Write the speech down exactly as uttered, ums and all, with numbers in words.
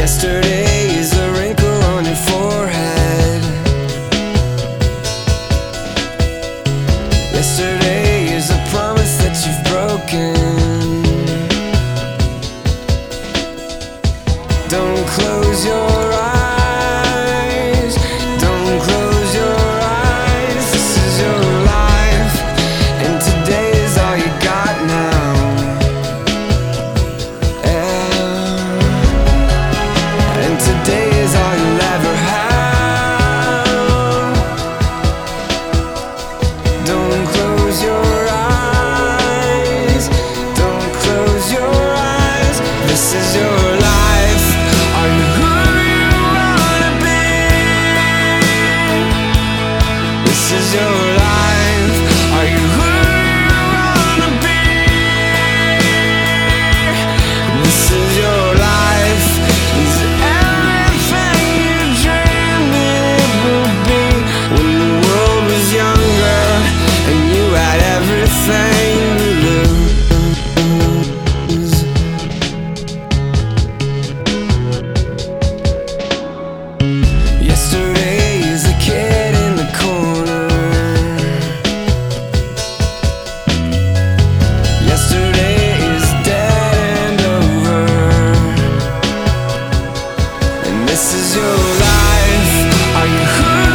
Yesterday is a wrinkle on your forehead. Yesterday is a promise that you've broken. Don't close your eyes. Don't close your eyes. This is your life, and today is all you got now. Yeah. And today is all you'll ever have. Don't close your eyes. Don't close your eyes. This is your life. Are you who you wanna be? This is your life. Are you who you wanna be? This is your life. Is it everything you dreamed it would be when the world was younger and you had everything to lose? Yesterday is a kid in the corner. Yesterday is dead and over. And this is your life. Are you who